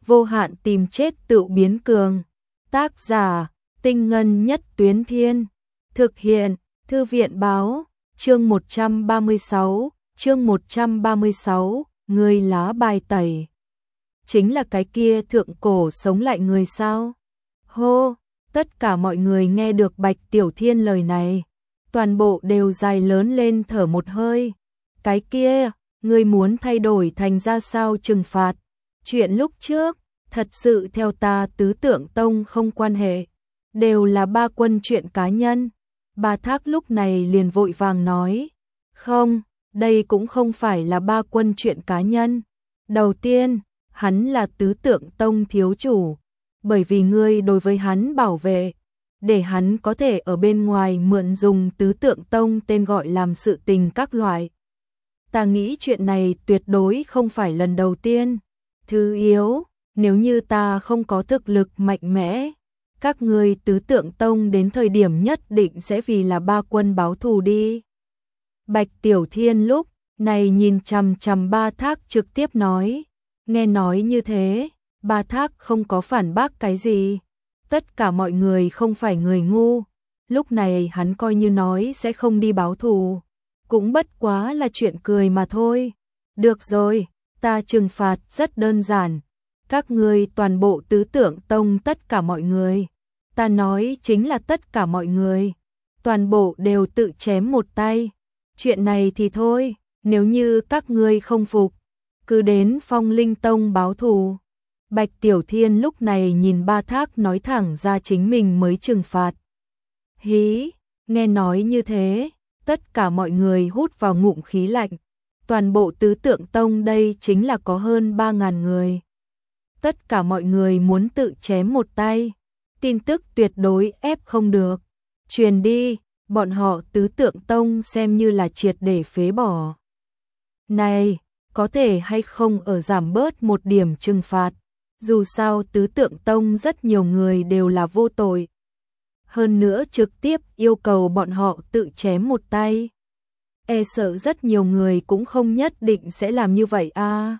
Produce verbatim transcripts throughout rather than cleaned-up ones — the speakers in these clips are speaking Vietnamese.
vô hạn tìm chết tự biến cường. Tác giả, Tinh Ngân Nhất Tuyến Thiên. Thực hiện, Thư viện báo, chương một trăm ba mươi sáu, chương một trăm ba mươi sáu, người lá bài tẩy. Chính là cái kia thượng cổ sống lại người sao? Hô, tất cả mọi người nghe được Bạch Tiểu Thiên lời này, toàn bộ đều dài lớn lên thở một hơi. Cái kia, ngươi muốn thay đổi thành ra sao trừng phạt? Chuyện lúc trước, thật sự theo ta Tứ Tượng Tông không quan hệ, đều là ba quân chuyện cá nhân. Ba Thác lúc này liền vội vàng nói, không, đây cũng không phải là ba quân chuyện cá nhân. Đầu tiên, hắn là Tứ Tượng Tông thiếu chủ, bởi vì ngươi đối với hắn bảo vệ, để hắn có thể ở bên ngoài mượn dùng Tứ Tượng Tông tên gọi làm sự tình các loại. Ta nghĩ chuyện này tuyệt đối không phải lần đầu tiên. Thứ yếu, nếu như ta không có thực lực mạnh mẽ, các ngươi Tứ Tượng Tông đến thời điểm nhất định sẽ vì là ba quân báo thù đi. Bạch Tiểu Thiên lúc này nhìn chằm chằm Ba Thác trực tiếp nói, nghe nói như thế, Ba Thác không có phản bác cái gì. Tất cả mọi người không phải người ngu, lúc này hắn coi như nói sẽ không đi báo thù, cũng bất quá là chuyện cười mà thôi. Được rồi, ta trừng phạt rất đơn giản, các ngươi toàn bộ Tứ Tượng Tông tất cả mọi người, ta nói chính là tất cả mọi người, toàn bộ đều tự chém một tay. Chuyện này thì thôi, nếu như các ngươi không phục, cứ đến Phong Linh Tông báo thù. Bạch Tiểu Thiên lúc này nhìn Ba Thác nói thẳng ra chính mình mới trừng phạt. Hí, nghe nói như thế, tất cả mọi người hút vào ngụm khí lạnh. Toàn bộ Tứ Tượng Tông đây chính là có hơn ba ngàn người. Tất cả mọi người muốn tự chém một tay, tin tức tuyệt đối ép không được. Truyền đi, bọn họ Tứ Tượng Tông xem như là triệt để phế bỏ. Này, có thể hay không ở giảm bớt một điểm trừng phạt? Dù sao Tứ Tượng Tông rất nhiều người đều là vô tội. Hơn nữa trực tiếp yêu cầu bọn họ tự chém một tay. E sợ rất nhiều người cũng không nhất định sẽ làm như vậy a. À.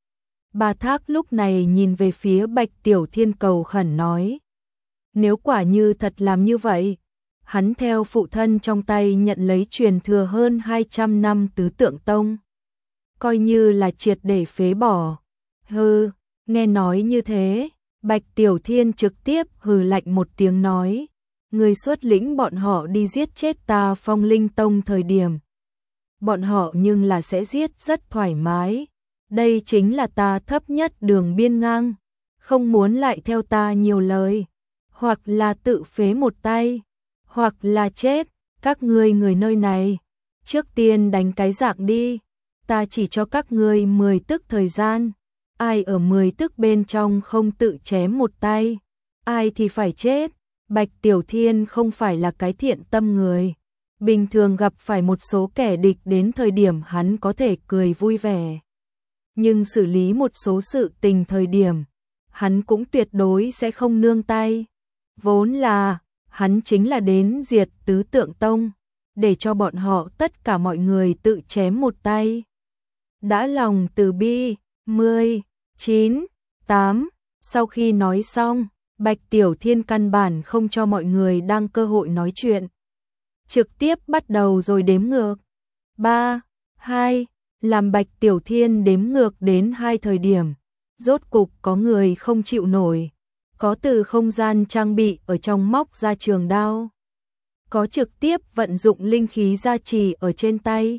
Ba Thác lúc này nhìn về phía Bạch Tiểu Thiên cầu khẩn nói. Nếu quả như thật làm như vậy, hắn theo phụ thân trong tay nhận lấy truyền thừa hơn hai trăm năm Tứ Tượng Tông. Coi như là triệt để phế bỏ. Hừ, nghe nói như thế, Bạch Tiểu Thiên trực tiếp hừ lạnh một tiếng nói. Người xuất lĩnh bọn họ đi giết chết ta Phong Linh Tông thời điểm. Bọn họ nhưng là sẽ giết rất thoải mái. Đây chính là ta thấp nhất đường biên ngang. Không muốn lại theo ta nhiều lời. Hoặc là tự phế một tay. Hoặc là chết. Các ngươi người nơi này. Trước tiên đánh cái dạng đi. Ta chỉ cho các ngươi mười tức thời gian. Ai ở mười tức bên trong không tự chém một tay. Ai thì phải chết. Bạch Tiểu Thiên không phải là cái thiện tâm người. Bình thường gặp phải một số kẻ địch đến thời điểm hắn có thể cười vui vẻ. Nhưng xử lý một số sự tình thời điểm, hắn cũng tuyệt đối sẽ không nương tay. Vốn là, hắn chính là đến diệt Tứ Tượng Tông, để cho bọn họ tất cả mọi người tự chém một tay. Đã lòng từ bi, mười, chín, tám, sau khi nói xong, Bạch Tiểu Thiên căn bản không cho mọi người đang cơ hội nói chuyện. Trực tiếp bắt đầu rồi đếm ngược. ba, hai, làm Bạch Tiểu Thiên đếm ngược đến hai thời điểm. Rốt cục có người không chịu nổi. Có từ không gian trang bị ở trong móc ra trường đao. Có trực tiếp vận dụng linh khí gia trì ở trên tay.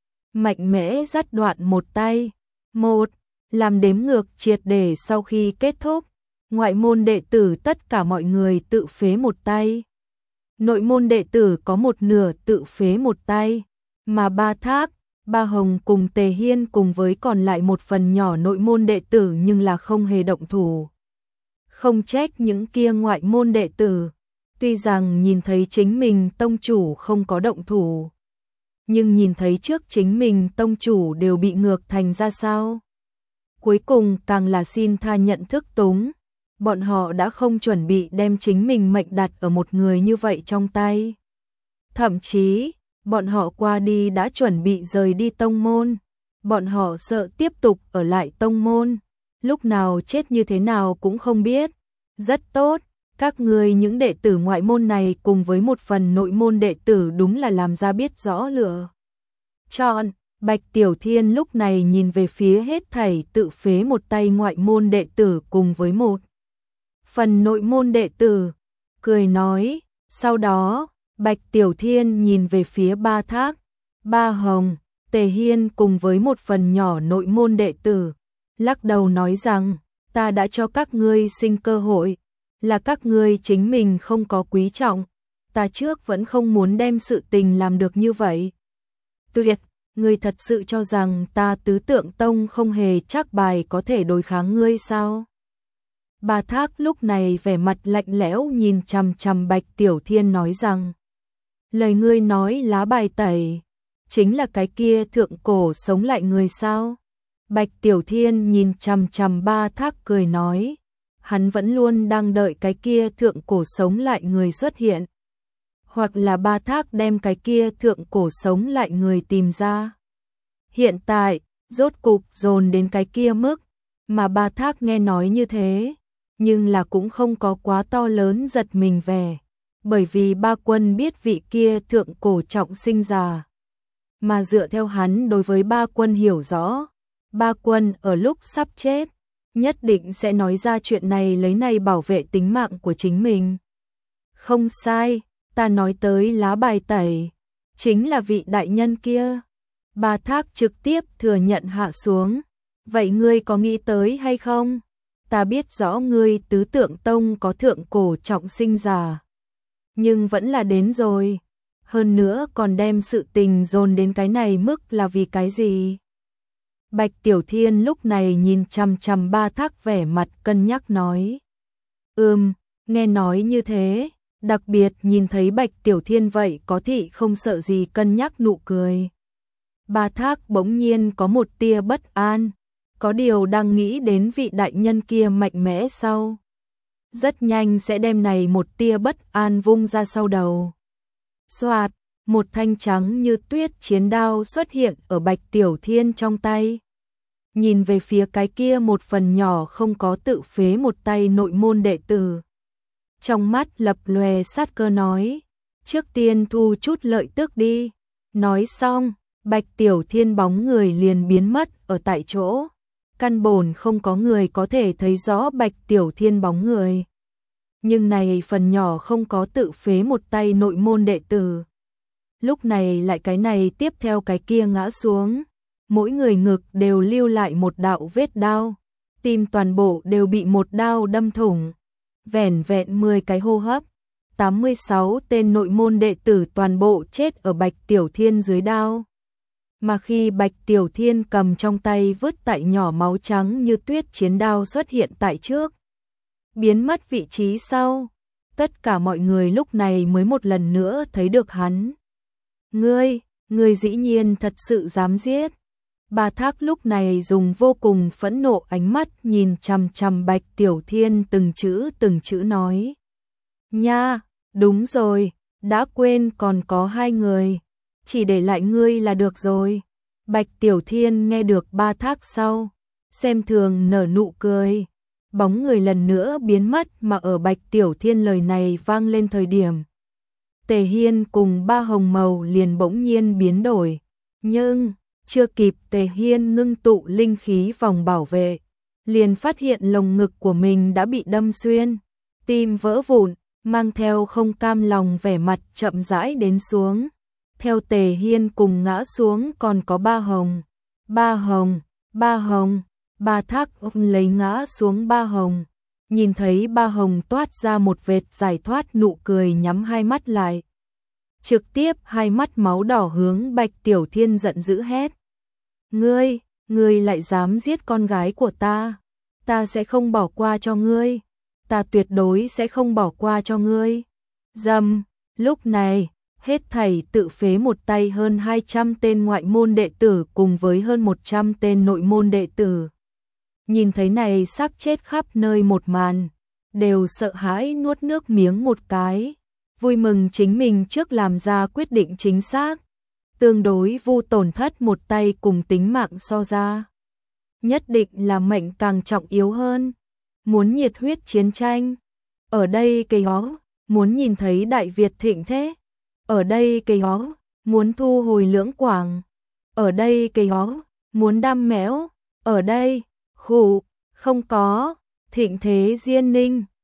Mạnh mẽ dắt đoạn một tay. Một, làm đếm ngược triệt để sau khi kết thúc. Ngoại môn đệ tử tất cả mọi người tự phế một tay. Nội môn đệ tử có một nửa tự phế một tay. Mà Ba Thác, Ba Hồng cùng Tề Hiên cùng với còn lại một phần nhỏ nội môn đệ tử nhưng là không hề động thủ. Không trách những kia ngoại môn đệ tử. Tuy rằng nhìn thấy chính mình tông chủ không có động thủ. Nhưng nhìn thấy trước chính mình tông chủ đều bị ngược thành ra sao. Cuối cùng càng là xin tha nhận thức túng. Bọn họ đã không chuẩn bị đem chính mình mệnh đặt ở một người như vậy trong tay. Thậm chí, bọn họ qua đi đã chuẩn bị rời đi tông môn. Bọn họ sợ tiếp tục ở lại tông môn. lúc nào chết như thế nào cũng không biết. Rất tốt, các ngươi những đệ tử ngoại môn này cùng với một phần nội môn đệ tử đúng là làm ra biết rõ lựa chọn. Bạch Tiểu Thiên lúc này nhìn về phía hết thảy tự phế một tay ngoại môn đệ tử cùng với một phần nội môn đệ tử, cười nói, sau đó, Bạch Tiểu Thiên nhìn về phía Ba Thác, Ba Hồng, Tề Hiên cùng với một phần nhỏ nội môn đệ tử, lắc đầu nói rằng, ta đã cho các ngươi sinh cơ hội, là các ngươi chính mình không có quý trọng, ta trước vẫn không muốn đem sự tình làm được như vậy. Tuyệt, ngươi thật sự cho rằng ta Tứ Tượng Tông không hề chắc bài có thể đối kháng ngươi sao? Ba Thác lúc này vẻ mặt lạnh lẽo nhìn chằm chằm Bạch Tiểu Thiên nói rằng, lời ngươi nói lá bài tẩy, chính là cái kia thượng cổ sống lại người sao? Bạch Tiểu Thiên nhìn chằm chằm Ba Thác cười nói, hắn vẫn luôn đang đợi cái kia thượng cổ sống lại người xuất hiện. Hoặc là Ba Thác đem cái kia thượng cổ sống lại người tìm ra. Hiện tại, rốt cục dồn đến cái kia mức, mà Ba Thác nghe nói như thế, nhưng là cũng không có quá to lớn giật mình vẻ, bởi vì Ba Quân biết vị kia thượng cổ trọng sinh già. Mà dựa theo hắn đối với Ba Quân hiểu rõ, Ba Quân ở lúc sắp chết, nhất định sẽ nói ra chuyện này lấy này bảo vệ tính mạng của chính mình. Không sai, ta nói tới lá bài tẩy, chính là vị đại nhân kia. Ba Thác trực tiếp thừa nhận hạ xuống. Vậy ngươi có nghĩ tới hay không? Ta biết rõ ngươi Tứ Tượng Tông có thượng cổ trọng sinh già, nhưng vẫn là đến rồi. Hơn nữa còn đem sự tình dồn đến cái này mức là vì cái gì? Bạch Tiểu Thiên lúc này nhìn chằm chằm Ba Thác vẻ mặt cân nhắc nói. Ừm, nghe nói như thế, đặc biệt nhìn thấy Bạch Tiểu Thiên vậy có thị không sợ gì cân nhắc nụ cười. Ba Thác bỗng nhiên có một tia bất an, có điều đang nghĩ đến vị đại nhân kia mạnh mẽ sau. Rất nhanh sẽ đem này một tia bất an vung ra sau đầu. Xoạt, một thanh trắng như tuyết chiến đao xuất hiện ở Bạch Tiểu Thiên trong tay. Nhìn về phía cái kia một phần nhỏ không có tự phế một tay nội môn đệ tử. Trong mắt lập lòe sát cơ nói, trước tiên thu chút lợi tức đi. Nói xong, Bạch Tiểu Thiên bóng người liền biến mất ở tại chỗ. Căn bổn không có người có thể thấy rõ Bạch Tiểu Thiên bóng người. Nhưng này phần nhỏ không có tự phế một tay nội môn đệ tử. Lúc này lại cái này tiếp theo cái kia ngã xuống. Mỗi người ngực đều lưu lại một đạo vết đao. Tim toàn bộ đều bị một đao đâm thủng. Vẻn vẹn mười cái hô hấp. tám mươi sáu tên nội môn đệ tử toàn bộ chết ở Bạch Tiểu Thiên dưới đao. Mà khi Bạch Tiểu Thiên cầm trong tay vứt tại nhỏ máu trắng như tuyết chiến đao xuất hiện tại trước, biến mất vị trí sau, tất cả mọi người lúc này mới một lần nữa thấy được hắn. Ngươi, ngươi dĩ nhiên thật sự dám giết. Ba Thác lúc này dùng vô cùng phẫn nộ ánh mắt nhìn chằm chằm Bạch Tiểu Thiên từng chữ từng chữ nói. Nha, đúng rồi, đã quên còn có hai người. Chỉ để lại ngươi là được rồi. Bạch Tiểu Thiên nghe được Ba Thác sau, xem thường nở nụ cười. Bóng người lần nữa biến mất mà ở Bạch Tiểu Thiên lời này vang lên thời điểm. Tề Hiên cùng Ba Hồng Màu liền bỗng nhiên biến đổi. Nhưng, chưa kịp Tề Hiên ngưng tụ linh khí vòng bảo vệ, liền phát hiện lồng ngực của mình đã bị đâm xuyên. Tim vỡ vụn, mang theo không cam lòng vẻ mặt chậm rãi đến xuống. Theo Tề Hiên cùng ngã xuống còn có Ba Hồng. Ba Hồng, Ba Hồng, Ba Thác ôm lấy ngã xuống Ba Hồng. Nhìn thấy Ba Hồng toát ra một vệt giải thoát nụ cười nhắm hai mắt lại. Trực tiếp hai mắt máu đỏ hướng Bạch Tiểu Thiên giận dữ hét. Ngươi, ngươi lại dám giết con gái của ta. Ta sẽ không bỏ qua cho ngươi. Ta tuyệt đối sẽ không bỏ qua cho ngươi. Dầm, lúc này, hết thảy tự phế một tay hơn hai trăm tên ngoại môn đệ tử cùng với hơn một trăm tên nội môn đệ tử. Nhìn thấy này xác chết khắp nơi một màn, đều sợ hãi nuốt nước miếng một cái, vui mừng chính mình trước làm ra quyết định chính xác, tương đối vu tổn thất một tay cùng tính mạng so ra. nhất định là mệnh càng trọng yếu hơn. Muốn nhiệt huyết chiến tranh, ở đây cây ó, muốn nhìn thấy Đại Việt thịnh thế, ở đây cây ó, muốn thu hồi Lưỡng Quảng, ở đây cây ó, muốn đam mẽo, ở đây, khủ, không có, thịnh thế Diên Ninh.